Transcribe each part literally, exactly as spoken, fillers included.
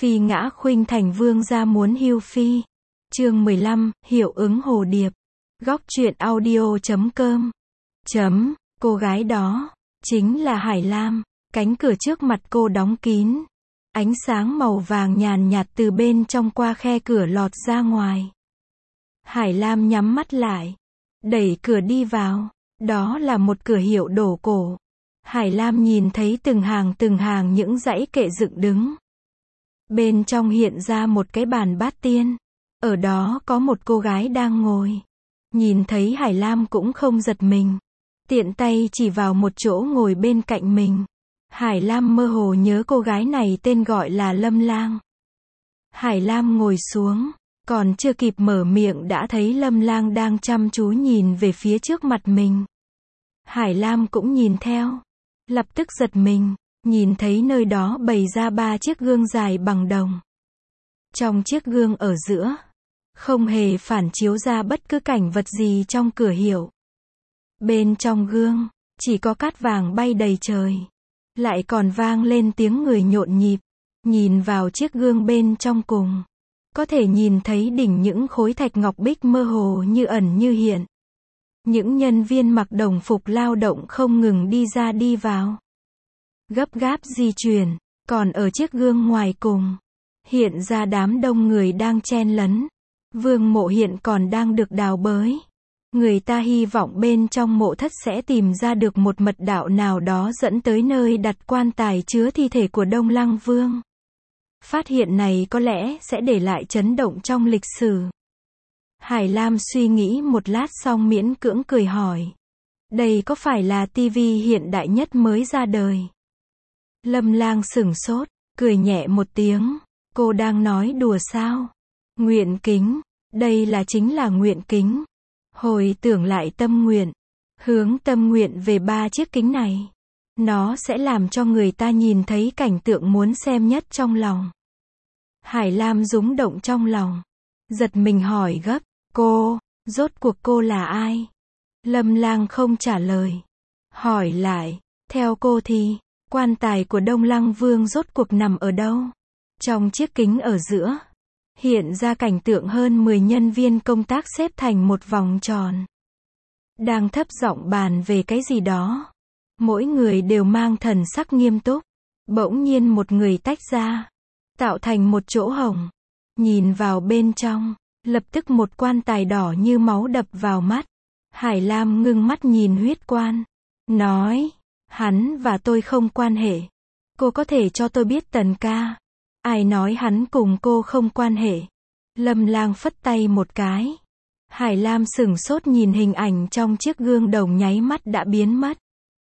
Phi ngã khuynh thành vương gia muốn hưu phi. Chương mười lăm, hiệu ứng hồ điệp. Góc truyện audio chấm com. Chấm, cô gái đó, chính là Hải Lam. Cánh cửa trước mặt cô đóng kín. Ánh sáng màu vàng nhàn nhạt từ bên trong qua khe cửa lọt ra ngoài. Hải Lam nhắm mắt lại. Đẩy cửa đi vào. Đó là một cửa hiệu đồ cổ. Hải Lam nhìn thấy từng hàng từng hàng những dãy kệ dựng đứng. Bên trong hiện ra một cái bàn bát tiên. Ở đó có một cô gái đang ngồi. Nhìn thấy Hải Lam cũng không giật mình. Tiện tay chỉ vào một chỗ ngồi bên cạnh mình. Hải Lam mơ hồ nhớ cô gái này tên gọi là Lâm Lang. Hải Lam ngồi xuống. Còn chưa kịp mở miệng đã thấy Lâm Lang đang chăm chú nhìn về phía trước mặt mình. Hải Lam cũng nhìn theo. Lập tức giật mình. Nhìn thấy nơi đó bày ra ba chiếc gương dài bằng đồng. Trong chiếc gương ở giữa, không hề phản chiếu ra bất cứ cảnh vật gì trong cửa hiệu. Bên trong gương, chỉ có cát vàng bay đầy trời. Lại còn vang lên tiếng người nhộn nhịp. Nhìn vào chiếc gương bên trong cùng, có thể nhìn thấy đỉnh những khối thạch ngọc bích mơ hồ như ẩn như hiện. Những nhân viên mặc đồng phục lao động không ngừng đi ra đi vào. Gấp gáp di chuyển, còn ở chiếc gương ngoài cùng, hiện ra đám đông người đang chen lấn. Vương mộ hiện còn đang được đào bới. Người ta hy vọng bên trong mộ thất sẽ tìm ra được một mật đạo nào đó dẫn tới nơi đặt quan tài chứa thi thể của Đông Lăng Vương. Phát hiện này có lẽ sẽ để lại chấn động trong lịch sử. Hải Lam suy nghĩ một lát xong miễn cưỡng cười hỏi. Đây có phải là tivi hiện đại nhất mới ra đời? Lâm Lang sửng sốt, cười nhẹ một tiếng. Cô đang nói đùa sao? Nguyện kính, đây là chính là nguyện kính. Hồi tưởng lại tâm nguyện, hướng tâm nguyện về ba chiếc kính này. Nó sẽ làm cho người ta nhìn thấy cảnh tượng muốn xem nhất trong lòng. Hải Lam rúng động trong lòng. Giật mình hỏi gấp, cô, rốt cuộc cô là ai? Lâm Lang không trả lời. Hỏi lại, theo cô thì, quan tài của Đông Lăng Vương rốt cuộc nằm ở đâu? Trong chiếc kính ở giữa, hiện ra cảnh tượng hơn mười nhân viên công tác xếp thành một vòng tròn. Đang thấp giọng bàn về cái gì đó. Mỗi người đều mang thần sắc nghiêm túc. Bỗng nhiên một người tách ra, tạo thành một chỗ hổng. Nhìn vào bên trong, lập tức một quan tài đỏ như máu đập vào mắt. Hải Lam ngưng mắt nhìn huyết quan. Nói, hắn và tôi không quan hệ. Cô có thể cho tôi biết Tần ca. Ai nói hắn cùng cô không quan hệ? Lâm Lang phất tay một cái. Hải Lam sửng sốt nhìn hình ảnh trong chiếc gương đồng nháy mắt đã biến mất.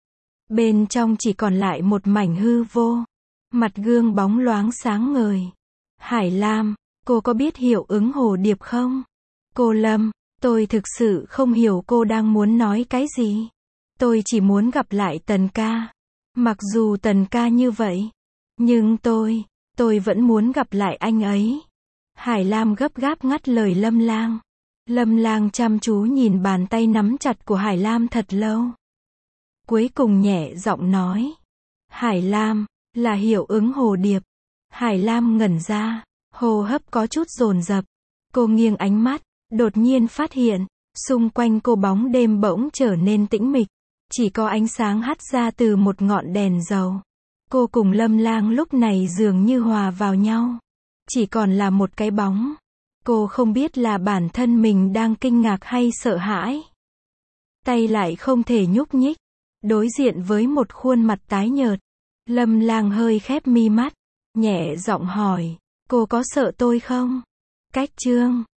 Bên trong chỉ còn lại một mảnh hư vô. Mặt gương bóng loáng sáng ngời. Hải Lam, cô có biết hiệu ứng hồ điệp không? Cô Lâm, tôi thực sự không hiểu cô đang muốn nói cái gì. Tôi chỉ muốn gặp lại Tần ca. Mặc dù Tần ca như vậy, nhưng tôi, tôi vẫn muốn gặp lại anh ấy. Hải Lam gấp gáp ngắt lời Lâm Lang. Lâm Lang chăm chú nhìn bàn tay nắm chặt của Hải Lam thật lâu. Cuối cùng nhẹ giọng nói. Hải Lam, là hiệu ứng hồ điệp. Hải Lam ngẩn ra, hô hấp có chút dồn dập. Cô nghiêng ánh mắt, đột nhiên phát hiện, xung quanh cô bóng đêm bỗng trở nên tĩnh mịch. Chỉ có ánh sáng hắt ra từ một ngọn đèn dầu. Cô cùng Lâm Lang lúc này dường như hòa vào nhau. Chỉ còn là một cái bóng. Cô không biết là bản thân mình đang kinh ngạc hay sợ hãi. Tay lại không thể nhúc nhích. Đối diện với một khuôn mặt tái nhợt. Lâm Lang hơi khép mi mắt. Nhẹ giọng hỏi, cô có sợ tôi không? Cách chương